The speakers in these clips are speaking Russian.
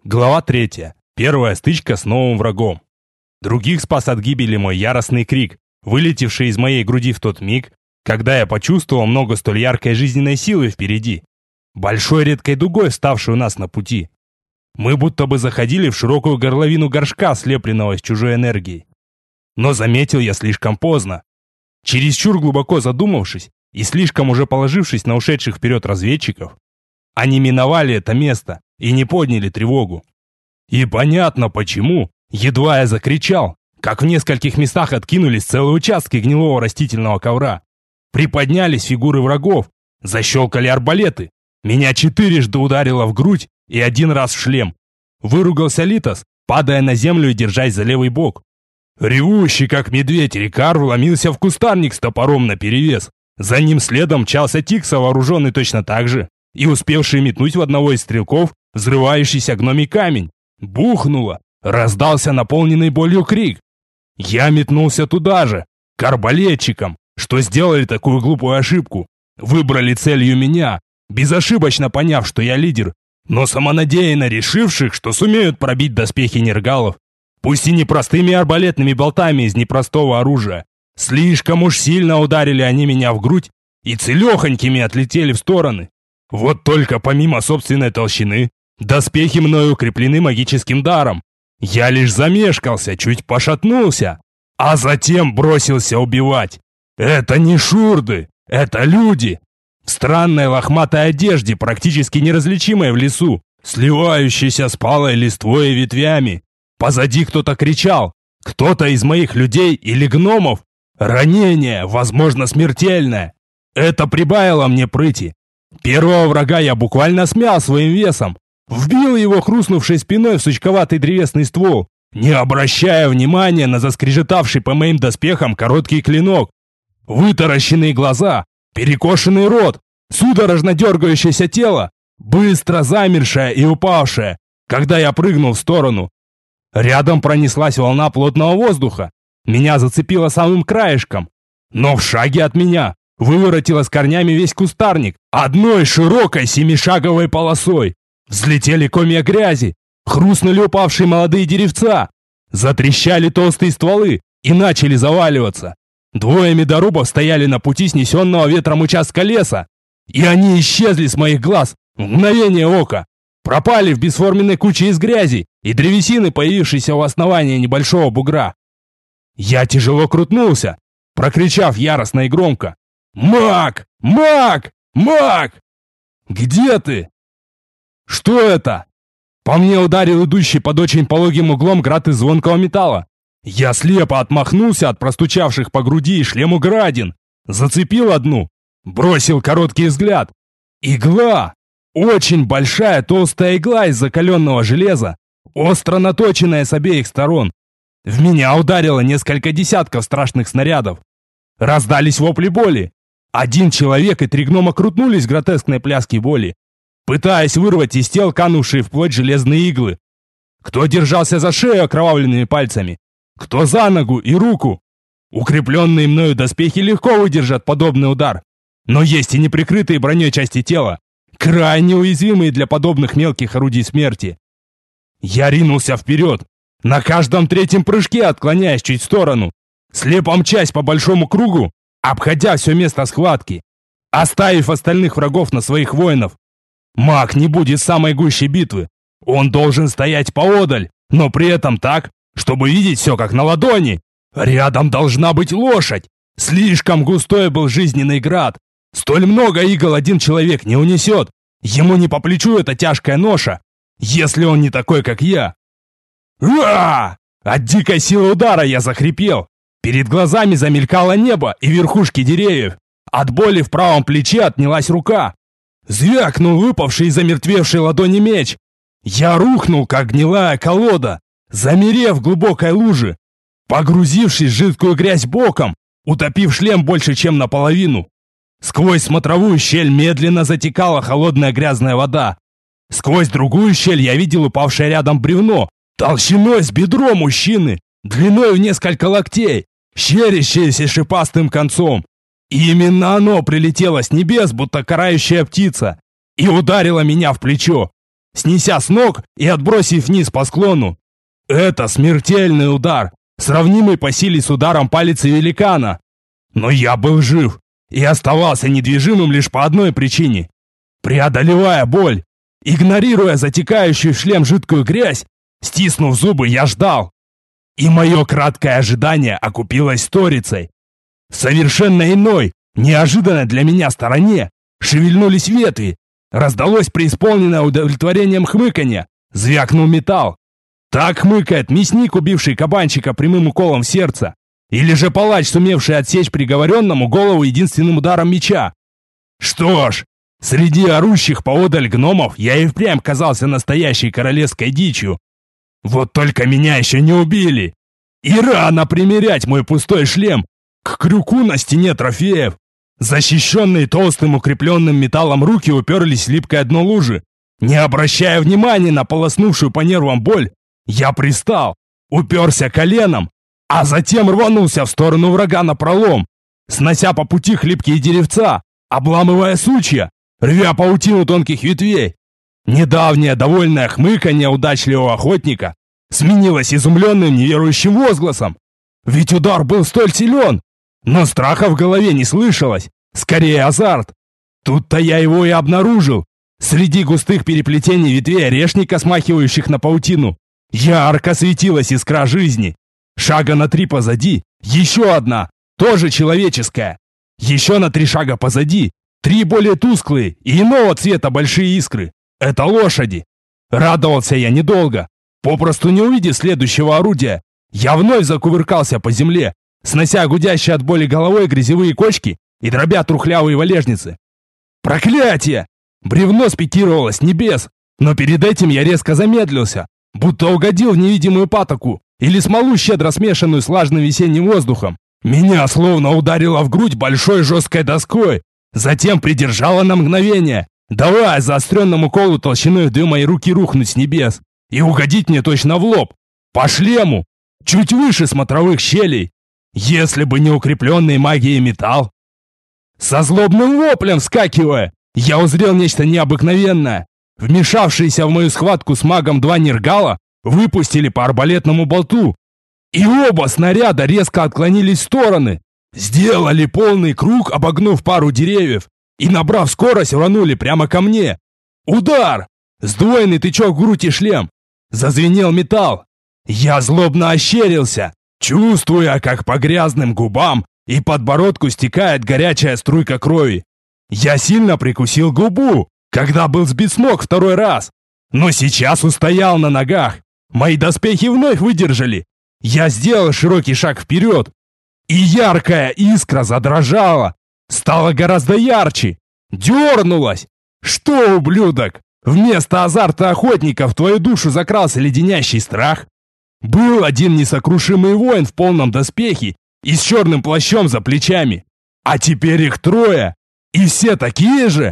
Глава 3. Первая стычка с новым врагом. Других спас от гибели мой яростный крик, вылетевший из моей груди в тот миг, когда я почувствовал много столь яркой жизненной силы впереди, большой редкой дугой, вставшей у нас на пути. Мы будто бы заходили в широкую горловину горшка, слепленного из чужой энергии. Но заметил я слишком поздно. Чересчур глубоко задумавшись и слишком уже положившись на ушедших вперед разведчиков, они миновали это место и не подняли тревогу. И понятно почему, едва я закричал, как в нескольких местах откинулись целые участки гнилого растительного ковра. Приподнялись фигуры врагов, защелкали арбалеты. Меня 4 ударило в грудь и 1 раз в шлем. Выругался Литос, падая на землю и держась за левый бок. Ревущий, как медведь, Рикар вломился в кустарник с топором наперевес. За ним следом мчался Тикса, вооруженный точно так же, и успевший метнуть в одного из стрелков взрывающийся гномий камень. Бухнуло, раздался наполненный болью крик. Я метнулся туда же, к арбалетчикам, что сделали такую глупую ошибку. Выбрали целью меня, безошибочно поняв, что я лидер, но самонадеянно решивших, что сумеют пробить доспехи нергалов. Пусть и не простыми арбалетными болтами из непростого оружия. Слишком уж сильно ударили они меня в грудь и целехонькими отлетели в стороны. Вот только помимо собственной толщины, доспехи мною укреплены магическим даром. Я лишь замешкался, чуть пошатнулся, а затем бросился убивать. Это не шурды, это люди. В странной лохматой одежде, практически неразличимой в лесу, сливающейся с палой листвой и ветвями. Позади кто-то кричал, кто-то из моих людей или гномов. Ранение, возможно, смертельное. Это прибавило мне прыти. Первого врага я буквально смял своим весом. Вбил его хрустнувшей спиной в сучковатый древесный ствол, не обращая внимания на заскрежетавший по моим доспехам короткий клинок. Вытаращенные глаза, перекошенный рот, судорожно дергающееся тело, быстро замершее и упавшее, когда я прыгнул в сторону. Рядом пронеслась волна плотного воздуха. Меня зацепило самым краешком, но в шаге от меня выворотило с корнями весь кустарник одной широкой 7-шаговой полосой. Взлетели комья грязи, хрустнули упавшие молодые деревца, затрещали толстые стволы и начали заваливаться. 2 медорубов стояли на пути снесенного ветром участка леса, и они исчезли с моих глаз в мгновение ока, пропали в бесформенной куче из грязи и древесины, появившейся у основания небольшого бугра. Я тяжело крутнулся, прокричав яростно и громко: «Маг! Маг! Маг! Где ты?» «Что это?» По мне ударил идущий под очень пологим углом град из звонкого металла. Я слепо отмахнулся от простучавших по груди и шлему градин, зацепил одну, бросил короткий взгляд. Игла! Очень большая толстая игла из закаленного железа, остро наточенная с обеих сторон. В меня ударило несколько десятков страшных снарядов. Раздались вопли боли. 1 человек и 3 гнома крутнулись в гротескной пляске боли, пытаясь вырвать из тел канувшие вплоть железные иглы. Кто держался за шею окровавленными пальцами, кто за ногу и руку. Укрепленные мною доспехи легко выдержат подобный удар, но есть и неприкрытые броней части тела, крайне уязвимые для подобных мелких орудий смерти. Я ринулся вперед, на каждом 3-м прыжке отклоняясь чуть в сторону, слепо мчась по большому кругу, обходя все место схватки, оставив остальных врагов на своих воинов. Маг не будет самой гущей битвы. Он должен стоять поодаль, но при этом так, чтобы видеть все как на ладони. Рядом должна быть лошадь. Слишком густой был жизненный град. Столь много игл 1 человек не унесет. Ему не по плечу эта тяжкая ноша, если он не такой, как я. Уа! От дикой силы удара я захрипел. Перед глазами замелькало небо и верхушки деревьев. От боли в правом плече отнялась рука. Звякнул выпавший из замертвевшей ладони меч. Я рухнул, как гнилая колода, замерев в глубокой луже, погрузившись в жидкую грязь боком, утопив шлем больше, чем наполовину. Сквозь смотровую щель медленно затекала холодная грязная вода. Сквозь другую щель я видел упавшее рядом бревно, толщиной с бедро мужчины, длиной в несколько локтей, щерящееся шипастым концом. И именно оно прилетело с небес, будто карающая птица, и ударило меня в плечо. снеся с ног и отбросив вниз по склону. Это смертельный удар, сравнимый по силе с ударом палицы великана. Но я был жив и оставался недвижимым лишь по одной причине. Преодолевая боль, игнорируя затекающую в шлем жидкую грязь, стиснув зубы, я ждал. И мое краткое ожидание окупилось сторицей. В совершенно иной, неожиданной для меня стороне шевельнулись ветви, раздалось преисполненное удовлетворением хмыканье, звякнул металл. Так хмыкает мясник, убивший кабанчика прямым уколом в сердце, или же палач, сумевший отсечь приговоренному голову единственным ударом меча. Что ж, среди орущих поодаль гномов я и впрямь казался настоящей королевской дичью. Вот только меня еще не убили. И рано примерять мой пустой шлем к крюку на стене трофеев. Защищенные толстым укрепленным металлом руки уперлись в липкое дно лужи. Не обращая внимания на полоснувшую по нервам боль, я пристал, уперся коленом, а затем рванулся в сторону врага напролом, снося по пути хлипкие деревца, обламывая сучья, рвя паутину тонких ветвей. Недавнее довольное хмыканье удачливого охотника сменилось изумленным неверующим возгласом. Ведь удар был столь силен, но страха в голове не слышалось, скорее азарт. Тут-то я его и обнаружил. Среди густых переплетений ветвей орешника, смахивающих на паутину, ярко светилась искра жизни. Шага на 3 позади, еще одна, тоже человеческая. Еще на 3 шага позади, 3 более тусклые и иного цвета большие искры. Это лошади. Радовался я недолго. Попросту не увидев следующего орудия, я вновь закувыркался по земле, снося гудящие от боли головой грязевые кочки и дробя трухлявые валежницы. Проклятие! Бревно спикировало с небес, но перед этим я резко замедлился, будто угодил в невидимую патоку или смолу, щедро смешанную с влажным весенним воздухом. Меня словно ударило в грудь большой жесткой доской, затем придержало на мгновение, давая заостренному колу толщиной в 2 мои руки рухнуть с небес и угодить мне точно в лоб, по шлему, чуть выше смотровых щелей, если бы не укрепленный магией металл. Со злобным воплем вскакивая, я узрел нечто необыкновенное. Вмешавшиеся в мою схватку с магом 2 нергала выпустили по арбалетному болту, и оба снаряда резко отклонились в стороны, сделали полный круг, обогнув пару деревьев, и, набрав скорость, рванули прямо ко мне. Удар! Сдвоенный тычок в грудь и шлем. Зазвенел металл. Я злобно ощерился, чувствуя, как по грязным губам и подбородку стекает горячая струйка крови. Я сильно прикусил губу, когда был сбит с ног 2-й раз, но сейчас устоял на ногах. Мои доспехи вновь выдержали. Я сделал широкий шаг вперед, и яркая искра задрожала, стала гораздо ярче, дернулась. Что, ублюдок, вместо азарта охотника в твою душу закрался леденящий страх? Был один несокрушимый воин в полном доспехе и с черным плащом за плечами, а теперь их 3, и все такие же.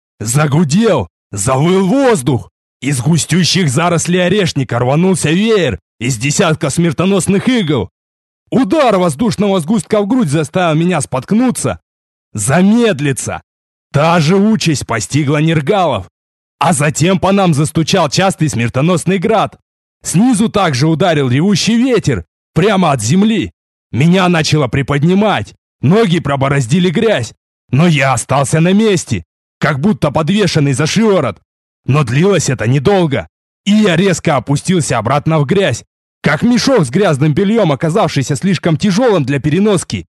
Загудел, завыл воздух, из густющих зарослей орешника рванулся веер из десятка смертоносных игл. Удар воздушного сгустка в грудь заставил меня споткнуться, замедлиться. Та же участь постигла нергалов. А затем по нам застучал частый смертоносный град. Снизу также ударил ревущий ветер, прямо от земли. Меня начало приподнимать, ноги пробороздили грязь, но я остался на месте, как будто подвешенный за шиворот. Но длилось это недолго, и я резко опустился обратно в грязь, как мешок с грязным бельем, оказавшийся слишком тяжелым для переноски.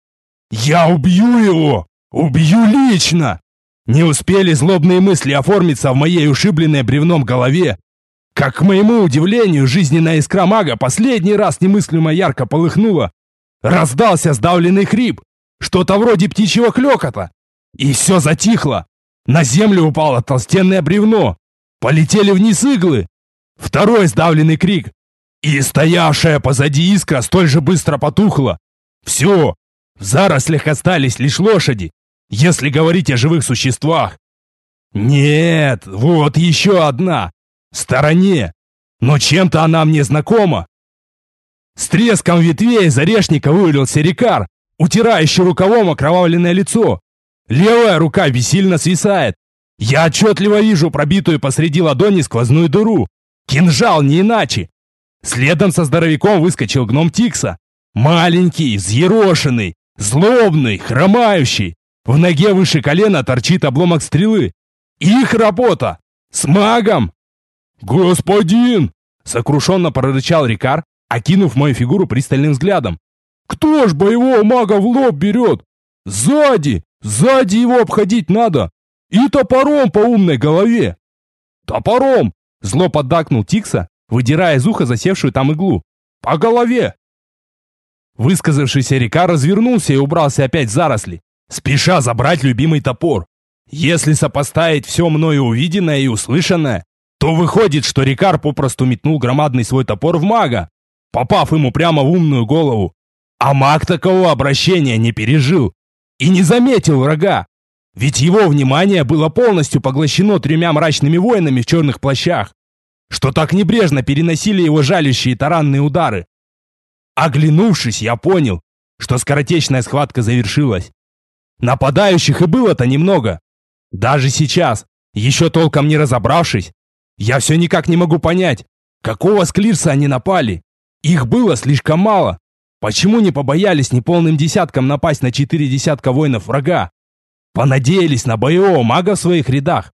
Я убью его! Убью лично! Не успели злобные мысли оформиться в моей ушибленной бревном голове, как, к моему удивлению, жизненная искра мага последний раз немыслимо ярко полыхнула. Раздался сдавленный хрип, что-то вроде птичьего клёкота, и все затихло. На землю упало толстенное бревно, полетели вниз иглы. 2-й сдавленный крик, и стоявшая позади искра столь же быстро потухла. Все, в зарослях остались лишь лошади, если говорить о живых существах. Нет, вот еще одна, в стороне, но чем-то она мне знакома. С треском ветвей из орешника вывалился Рикар, утирающий рукавом окровавленное лицо. Левая рука бессильно свисает, Я отчетливо вижу пробитую посреди ладони сквозную дыру. Кинжал, не иначе. Следом со здоровяком выскочил гном Тикса. Маленький, взъерошенный, злобный, хромающий. В ноге выше колена торчит обломок стрелы. Их работа! С магом! «Господин!» — сокрушенно прорычал Рикар, окинув мою фигуру пристальным взглядом. «Кто ж боевого мага в лоб берет? Сзади его обходить надо! И топором по умной голове!» «Топором!» — зло поддакнул Тикса, выдирая из уха засевшую там иглу. «По голове!» Высказавшийся Рикар развернулся и убрался опять в заросли, спеша забрать любимый топор. Если сопоставить все мною увиденное и услышанное, то выходит, что Рикар попросту метнул громадный свой топор в мага, попав ему прямо в умную голову. А маг такого обращения не пережил и не заметил врага, ведь его внимание было полностью поглощено 3 мрачными воинами в черных плащах, что так небрежно переносили его жалящие таранные удары. Оглянувшись, я понял, что скоротечная схватка завершилась. Нападающих и было-то немного. Даже сейчас, еще толком не разобравшись, я все никак не могу понять, какого склирса они напали. Их было слишком мало. Почему не побоялись неполным десятком напасть на 4 десятка воинов врага? Понадеялись на боевого мага в своих рядах?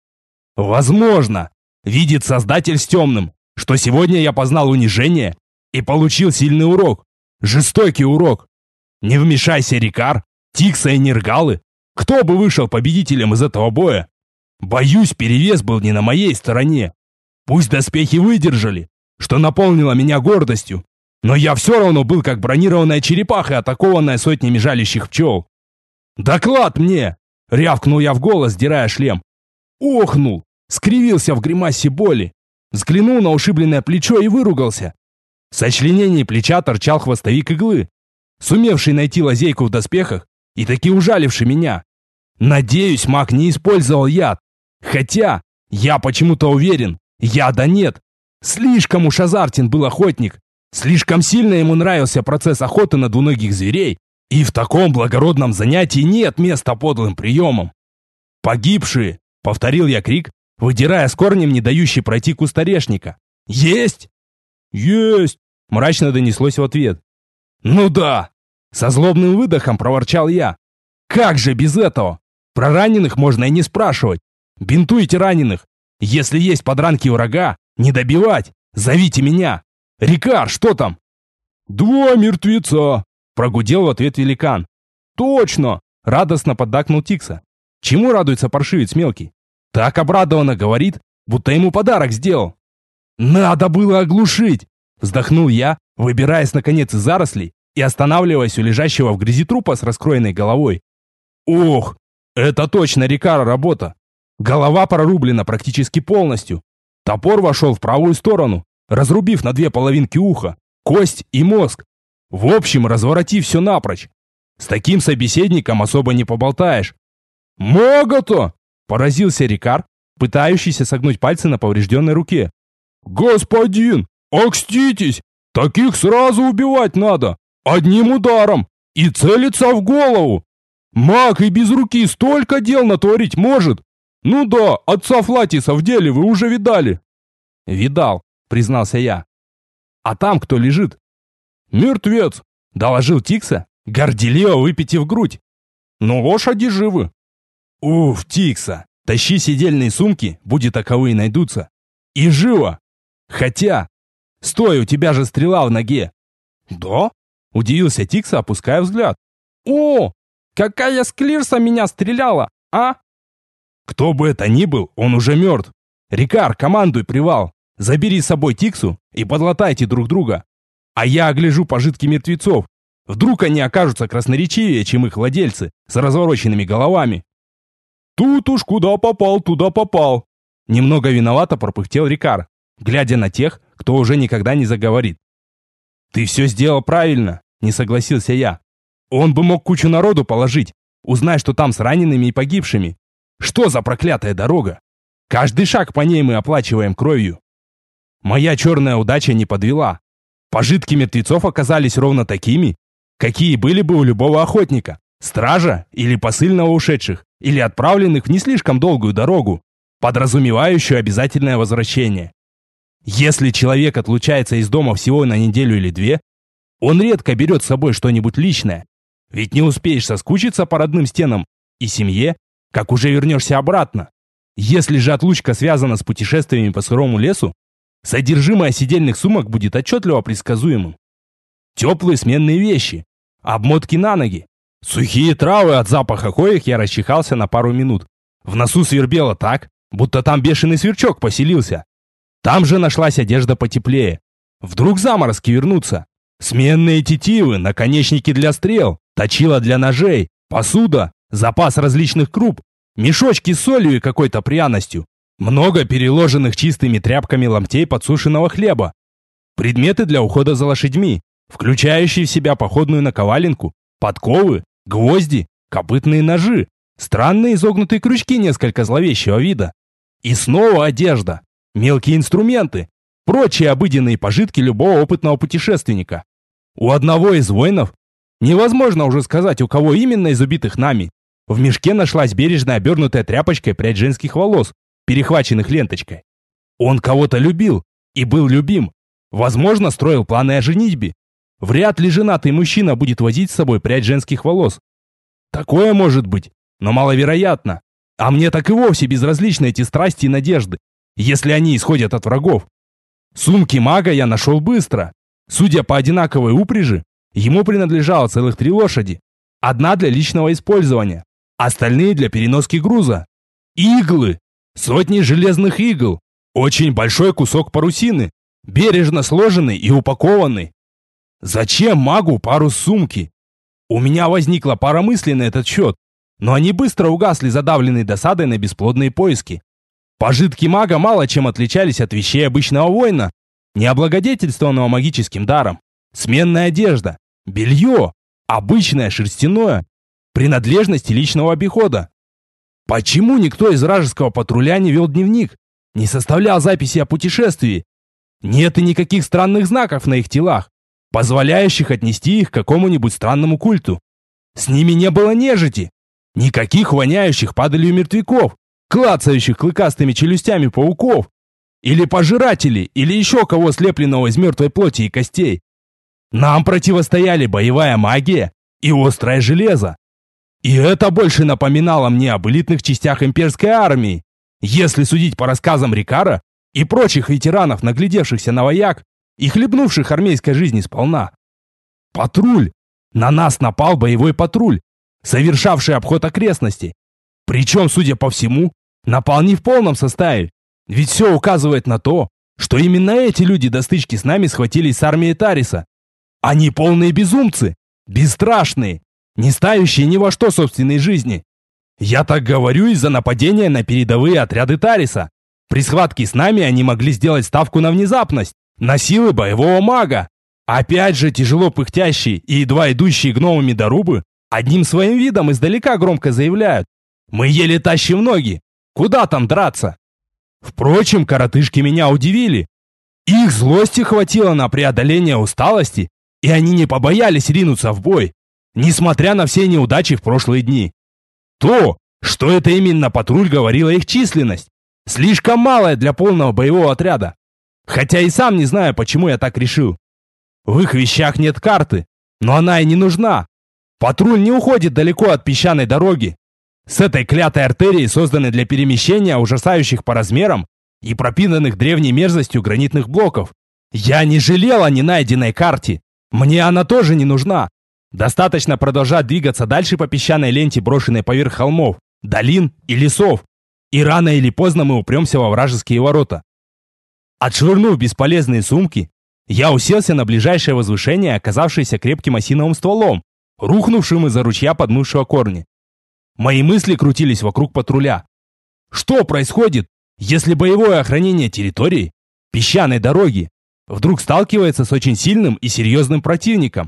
Возможно, видит Создатель с темным, что сегодня я познал унижение и получил сильный урок. Жестокий урок. Не вмешайся, Рикар, Тикса и Нергалы. Кто бы вышел победителем из этого боя? Боюсь, перевес был не на моей стороне. Пусть доспехи выдержали, что наполнило меня гордостью, но я все равно был как бронированная черепаха, атакованная сотнями жалящих пчел. «Доклад мне!» — рявкнул я в голос, сдирая шлем. Охнул, скривился в гримасе боли, взглянул на ушибленное плечо и выругался. В сочленении плеча торчал хвостовик иглы, сумевший найти лазейку в доспехах и таки ужаливший меня. Надеюсь, маг не использовал яд. Хотя, я почему-то уверен, яда нет. Слишком уж азартен был охотник. Слишком сильно ему нравился процесс охоты на двуногих зверей. И в таком благородном занятии нет места подлым приемам. «Погибшие!» — повторил я крик, выдирая с корнем не дающий пройти куст орешника. «Есть!» «Есть!» — мрачно донеслось в ответ. «Ну да!» — со злобным выдохом проворчал я. «Как же без этого? Про раненых можно и не спрашивать. Бинтуйте раненых. Если есть подранки врага, не добивать. Зовите меня. Рикар, что там?» «2 мертвеца!» — прогудел в ответ великан. «Точно!» — радостно поддакнул Тикса. Чему радуется паршивец мелкий? Так обрадованно говорит, будто ему подарок сделал. «Надо было оглушить!» — вздохнул я, выбираясь наконец из зарослей и останавливаясь у лежащего в грязи трупа с раскроенной головой. Ох, это точно Рикара работа. Голова прорублена практически полностью. Топор вошел в правую сторону, разрубив на 2 половинки уха, кость и мозг. В общем, разворотив все напрочь. С таким собеседником особо не поболтаешь. «Мага-то!» — поразился Рикар, пытающийся согнуть пальцы на поврежденной руке. «Господин, окститесь! Таких сразу убивать надо! Одним ударом! И целиться в голову! Маг и без руки столько дел натворить может! Ну да, отца Флатиса в деле вы уже видали!» «Видал», — признался я. «А там кто лежит?» «Мертвец», — доложил Тикса, горделиво выпитив грудь. «Но лошади живы». «Уф, Тикса, тащи сидельные сумки, будь таковые найдутся. И живо! Хотя... Стой, у тебя же стрела в ноге!» «Да?» — удивился Тикса, опуская взгляд. «О, какая склирса меня стреляла, а?» «Кто бы это ни был, он уже мертв. Рикар, командуй привал. Забери с собой Тиксу и подлатайте друг друга. А я огляжу пожитки мертвецов. Вдруг они окажутся красноречивее, чем их владельцы с развороченными головами». «Тут уж куда попал, туда попал!» Немного виновато пропыхтел Рикар, глядя на тех, кто уже никогда не заговорит. «Ты все сделал правильно», — не согласился я. «Он бы мог кучу народу положить, узнай, что там с ранеными и погибшими. Что за проклятая дорога? Каждый шаг по ней мы оплачиваем кровью». Моя черная удача не подвела. Пожитки мертвецов оказались ровно такими, какие были бы у любого охотника, стража или посыльного ушедших, или отправленных в не слишком долгую дорогу. подразумевающую обязательное возвращение. Если человек отлучается из дома всего на неделю или две, он редко берет с собой что-нибудь личное, ведь не успеешь соскучиться по родным стенам и семье, как уже вернешься обратно. Если же отлучка связана с путешествиями по сырому лесу, содержимое сидельных сумок будет отчетливо предсказуемым. Теплые сменные вещи, обмотки на ноги, сухие травы, от запаха коих я расчихался на пару минут. В носу свербело так, будто там бешеный сверчок поселился. Там же нашлась одежда потеплее. Вдруг заморозки вернутся. Сменные тетивы, наконечники для стрел, точила для ножей, посуда, запас различных круп, мешочки с солью и какой-то пряностью, много переложенных чистыми тряпками ломтей подсушенного хлеба, предметы для ухода за лошадьми, включающие в себя походную наковаленку, подковы, гвозди, копытные ножи, странные изогнутые крючки несколько зловещего вида. И снова одежда, мелкие инструменты, прочие обыденные пожитки любого опытного путешественника. У одного из воинов, невозможно уже сказать, у кого именно из убитых нами, в мешке нашлась бережно обернутая тряпочкой прядь женских волос, перехваченных ленточкой. Он кого-то любил и был любим. Возможно, строил планы о женитьбе. Вряд ли женатый мужчина будет возить с собой прядь женских волос. Такое может быть, но маловероятно. А мне так и вовсе безразличны эти страсти и надежды, если они исходят от врагов. Сумки мага я нашел быстро. Судя по одинаковой упряжи, ему принадлежало целых 3 лошади. Одна для личного использования, остальные для переноски груза. Иглы! Сотни железных игл. Очень большой кусок парусины, бережно сложенный и упакованный. Зачем магу парус сумки? У меня возникла пара мыслей на этот счет, но они быстро угасли, задавленной досадой на бесплодные поиски. Пожитки мага мало чем отличались от вещей обычного воина, не облагодетельствованного магическим даром. Сменная одежда, белье, обычное шерстяное, принадлежности личного обихода. Почему никто из вражеского патруля не вел дневник, не составлял записи о путешествии? Нет и никаких странных знаков на их телах, позволяющих отнести их к какому-нибудь странному культу. С ними не было нежити, никаких воняющих падалью мертвяков, клацающих клыкастыми челюстями пауков, или пожирателей, или еще кого, слепленного из мертвой плоти и костей. Нам противостояли боевая магия и острое железо. И это больше напоминало мне об элитных частях имперской армии, если судить по рассказам Рикара и прочих ветеранов, наглядевшихся на вояк и хлебнувших армейской жизни сполна. Патруль! На нас напал боевой патруль, совершавший обход окрестностей. Причем, судя по всему, напал не в полном составе, ведь все указывает на то, что именно эти люди до стычки с нами схватились с армией Тариса. Они полные безумцы, бесстрашные, не ставящие ни во что собственной жизни. Я так говорю из-за нападения на передовые отряды Тариса. При схватке с нами они могли сделать ставку на внезапность, на силы боевого мага. Опять же, тяжело пыхтящие и едва идущие гномами дорубы одним своим видом издалека громко заявляют: «Мы еле тащим ноги, куда там драться?» Впрочем, коротышки меня удивили. Их злости хватило на преодоление усталости, и они не побоялись ринуться в бой, несмотря на все неудачи в прошлые дни. То, что это именно патруль, говорила их численность, слишком малая для полного боевого отряда. Хотя и сам не знаю, почему я так решил. В их вещах нет карты, но она и не нужна. Патруль не уходит далеко от песчаной дороги. С этой клятой артерией, созданной для перемещения ужасающих по размерам и пропитанных древней мерзостью гранитных блоков. Я не жалел о ненайденной карте. Мне она тоже не нужна. Достаточно продолжать двигаться дальше по песчаной ленте, брошенной поверх холмов, долин и лесов. И рано или поздно мы упремся во вражеские ворота. Отшвырнув бесполезные сумки, я уселся на ближайшее возвышение, оказавшееся крепким осиновым стволом, рухнувшим из-за ручья, подмывшего корни. Мои мысли крутились вокруг патруля. Что происходит, если боевое охранение территории, песчаной дороги, вдруг сталкивается с очень сильным и серьезным противником?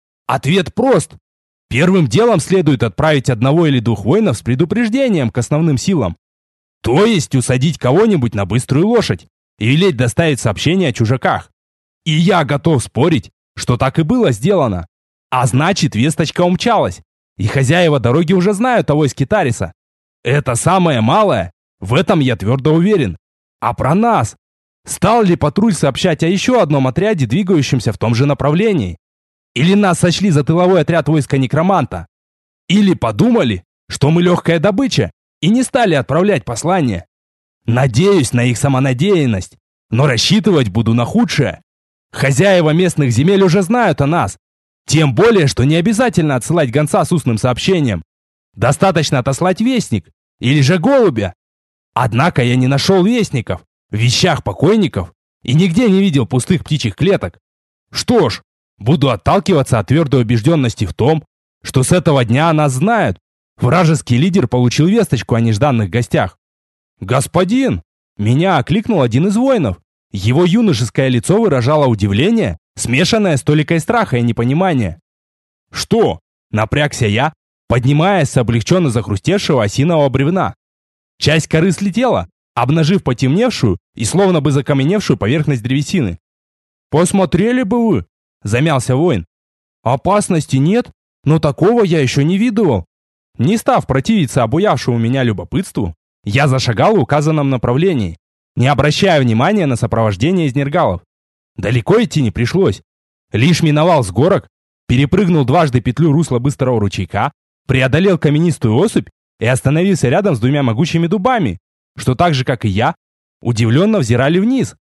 Ответ прост. Первым делом следует отправить 1 или 2 воинов с предупреждением к основным силам. То есть усадить кого-нибудь на быструю лошадь и велеть доставить сообщение о чужаках. И я готов спорить, что так и было сделано. А значит, весточка умчалась, и хозяева дороги уже знают о войске Тариса. Это самое малое, В этом я твердо уверен. А про нас? Стал ли патруль сообщать о еще одном отряде, двигающемся в том же направлении? Или нас сочли за тыловой отряд войска некроманта? Или подумали, что мы легкая добыча, и не стали отправлять послание? Надеюсь на их самонадеянность, но рассчитывать буду на худшее. Хозяева местных земель уже знают о нас. Тем более, что не обязательно отсылать гонца с устным сообщением. Достаточно отослать вестник, или же голубя. Однако я не нашел вестников в вещах покойников и нигде не видел пустых птичьих клеток. Что ж, буду отталкиваться от твердой убежденности в том, что с этого дня о нас знают. Вражеский лидер получил весточку о нежданных гостях. «Господин!» Меня окликнул один из воинов. Его юношеское лицо выражало удивление, смешанное с толикой страха и непонимания. «Что?» – напрягся я, поднимаясь с облегченно захрустевшего осинового бревна. Часть коры слетела, обнажив потемневшую и словно бы закаменевшую поверхность древесины. «Посмотрели бы вы!» – замялся воин. «Опасности нет, но такого я еще не видывал». Не став противиться обуявшему меня любопытству, я зашагал в указанном направлении, не обращая внимания на сопровождение из нергалов. Далеко идти не пришлось. Лишь миновал сгорок, перепрыгнул дважды петлю русла быстрого ручейка, преодолел каменистую осыпь и остановился рядом с двумя могучими дубами, что так же, как и я, удивленно взирали вниз.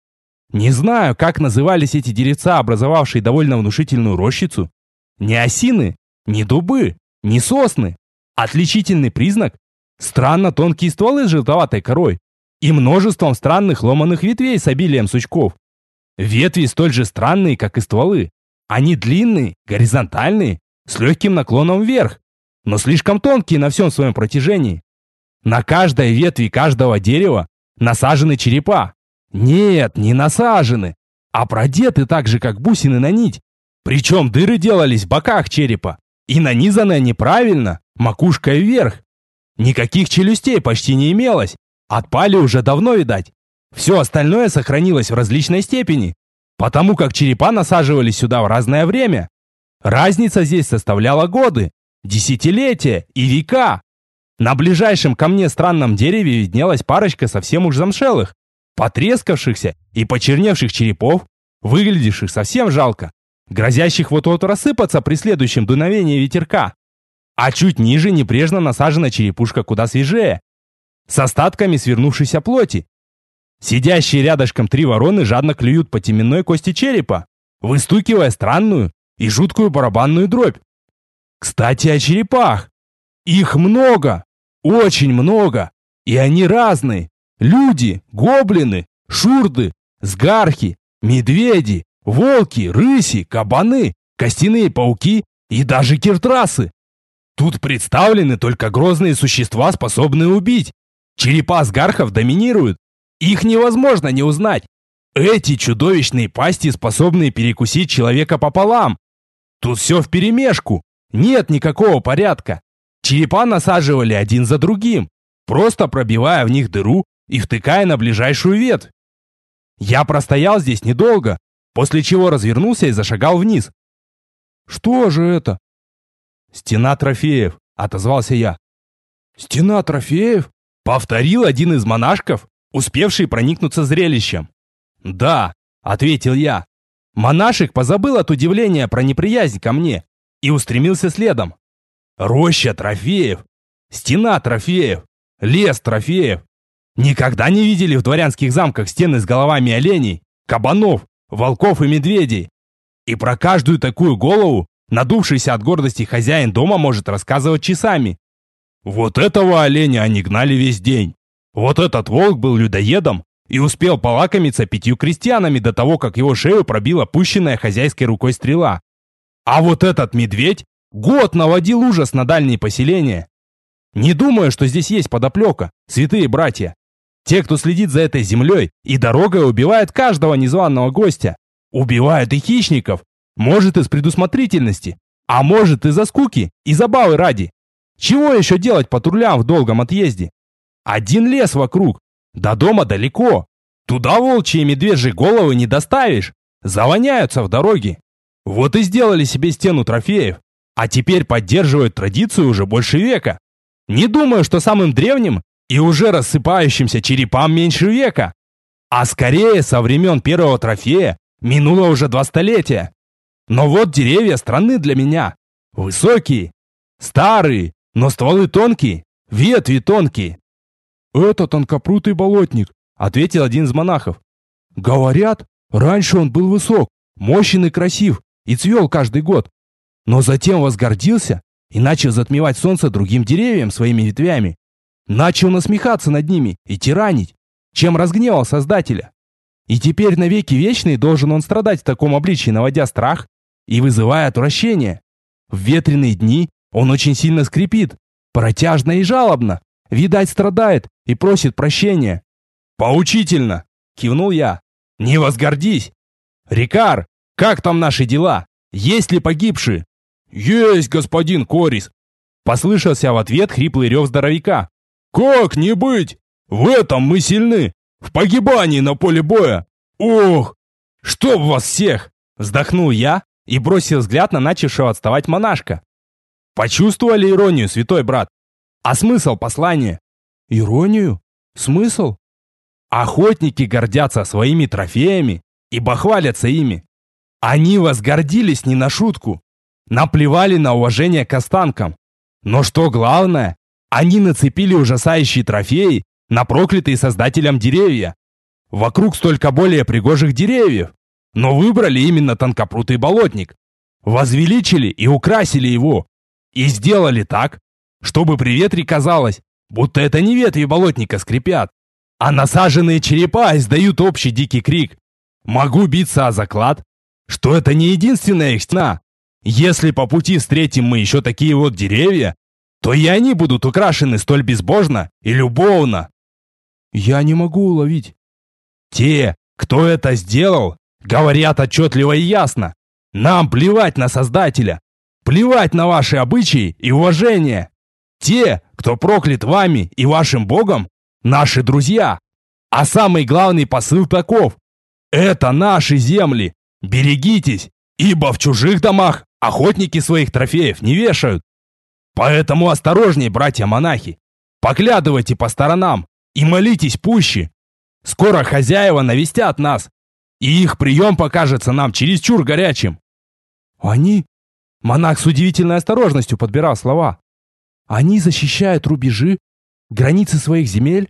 Не знаю, как назывались эти деревца, образовавшие довольно внушительную рощицу. Ни осины, ни дубы, ни сосны. Отличительный признак – странно тонкие стволы с желтоватой корой и множеством странных ломаных ветвей с обилием сучков. Ветви столь же странные, как и стволы. Они длинные, горизонтальные, с легким наклоном вверх, но слишком тонкие на всем своем протяжении. На каждой ветви каждого дерева насажены черепа. Нет, не насажены, а продеты так же, как бусины на нить. Причем дыры делались в боках черепа и нанизаны они правильно, макушкой вверх. Никаких челюстей почти не имелось, отпали уже давно, видать. Все остальное сохранилось в различной степени, потому как черепа насаживались сюда в разное время. Разница здесь составляла годы, десятилетия и века. На ближайшем ко мне странном дереве виднелась парочка совсем уж замшелых, потрескавшихся и почерневших черепов, выглядевших совсем жалко, грозящих вот-вот рассыпаться при следующем дуновении ветерка. А чуть ниже небрежно насажена черепушка куда свежее, с остатками свернувшейся плоти. Сидящие рядышком три вороны жадно клюют по теменной кости черепа, выстукивая странную и жуткую барабанную дробь. Кстати, о черепах. Их много, очень много, и они разные. Люди, гоблины, шурды, сгархи, медведи, волки, рыси, кабаны, костяные пауки и даже киртрасы. Тут представлены только грозные существа, способные убить. Черепа сгархов доминируют. Их невозможно не узнать. Эти чудовищные пасти, способные перекусить человека пополам. Тут все вперемешку. Нет никакого порядка. Черепа насаживали один за другим, просто пробивая в них дыру и втыкая на ближайшую ветвь. Я простоял здесь недолго, после чего развернулся и зашагал вниз. «Что же это?» «Стена трофеев», — отозвался я. «Стена трофеев?» — повторил один из монашков, успевший проникнуться зрелищем. «Да», — ответил я. Монашек позабыл от удивления про неприязнь ко мне и устремился следом. «Роща трофеев, стена трофеев, лес трофеев. Никогда не видели в дворянских замках стены с головами оленей, кабанов, волков и медведей. И про каждую такую голову надувшийся от гордости хозяин дома может рассказывать часами. Вот этого оленя они гнали весь день. Вот этот волк был людоедом и успел полакомиться 5 крестьянами до того, как его шею пробила пущенная хозяйской рукой стрела. А вот этот медведь год наводил ужас на дальние поселения. Не думаю, что здесь есть подоплека, святые братья. Те, кто следит за этой землей и дорогой, убивают каждого незваного гостя. Убивают и хищников. Может, из предусмотрительности, а может, из-за скуки и забавы ради. Чего еще делать патрулям в долгом отъезде? Один лес вокруг, до дома далеко. Туда волчьи и медвежьи головы не доставишь. Завоняются в дороге. Вот и сделали себе стену трофеев. А теперь поддерживают традицию уже больше века. Не думаю, что самым древним и уже рассыпающимся черепам меньше века. А скорее, со времен первого трофея минуло уже 2 столетия. Но вот деревья странны для меня. Высокие, старые, но стволы тонкие, ветви тонкие. «Это тонкопрутый болотник», — ответил один из монахов. «Говорят, раньше он был высок, мощен и красив, и цвел каждый год. Но затем возгордился и начал затмевать солнце другим деревьям своими ветвями. Начал насмехаться над ними и тиранить, чем разгневал Создателя. И теперь навеки вечные должен он страдать в таком обличии, наводя страх и вызывая отвращение. В ветреные дни он очень сильно скрипит, протяжно и жалобно, видать, страдает и просит прощения». «Поучительно!» — кивнул я. «Не возгордись! Рикар, как там наши дела? Есть ли погибшие?» «Есть, господин Корис!» — послышался в ответ хриплый рев здоровяка. «Как не быть? В этом мы сильны! В погибании на поле боя! Ох! Чтоб вас всех!» — вздохнул я и бросил взгляд на начавшего отставать монашка. «Почувствовали иронию, святой брат? А смысл послания?» «Иронию? Смысл?» «Охотники гордятся своими трофеями и бахвалятся ими. Они возгордились не на шутку, наплевали на уважение к останкам. Но что главное, они нацепили ужасающие трофеи на проклятые Создателем деревья. Вокруг столько более пригожих деревьев, но выбрали именно тонкопрутый болотник. Возвеличили и украсили его. И сделали так, чтобы при ветре казалось, будто это не ветви болотника скрипят, а насаженные черепа издают общий дикий крик. Могу биться о заклад, что это не единственная их стена. Если по пути встретим мы еще такие вот деревья, то и они будут украшены столь безбожно и любовно». «Я не могу уловить». «Те, кто это сделал, говорят отчетливо и ясно. Нам плевать на Создателя, плевать на ваши обычаи и уважение. Те, кто проклят вами и вашим Богом, наши друзья. А самый главный посыл таков: это наши земли. Берегитесь, ибо в чужих домах охотники своих трофеев не вешают. Поэтому осторожней, братья-монахи. Поглядывайте по сторонам и молитесь пуще. Скоро хозяева навестят нас, и их прием покажется нам чересчур горячим». «Они...» Монах с удивительной осторожностью подбирал слова. «Они защищают рубежи, границы своих земель?»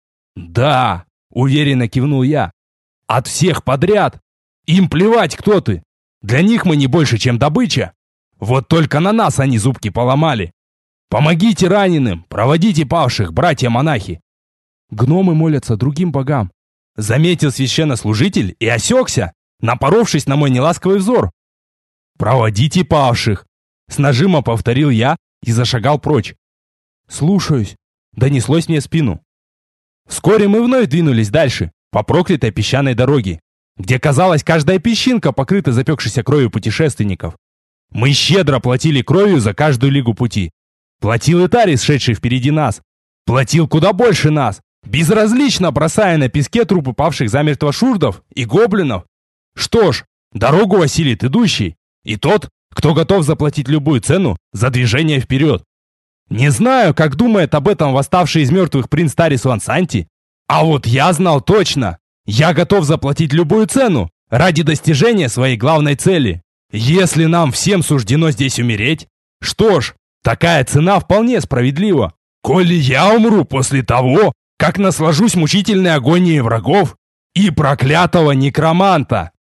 «Да», — уверенно кивнул я. «От всех подряд. Им плевать, кто ты. Для них мы не больше, чем добыча. Вот только на нас они зубки поломали. Помогите раненым, проводите павших, братья-монахи». «Гномы молятся другим богам», — заметил священнослужитель и осекся, напоровшись на мой неласковый взор. «Проводите павших», — с нажимом повторил я и зашагал прочь. «Слушаюсь», — донеслось мне в спину. Вскоре мы вновь двинулись дальше, по проклятой песчаной дороге, где, казалось, каждая песчинка покрыта запекшейся кровью путешественников. Мы щедро платили кровью за каждую лигу пути. Платил и Тарис, шедший впереди нас. Платил куда больше нас, безразлично бросая на песке трупы павших замертво шурдов и гоблинов. Что ж, дорогу осилит идущий, и тот, кто готов заплатить любую цену за движение вперед. Не знаю, как думает об этом восставший из мертвых принц Тарис Лансанти, а вот я знал точно. Я готов заплатить любую цену ради достижения своей главной цели. Если нам всем суждено здесь умереть, что ж, такая цена вполне справедлива. Коли я умру после того, как наслажусь мучительной агонией врагов и проклятого некроманта.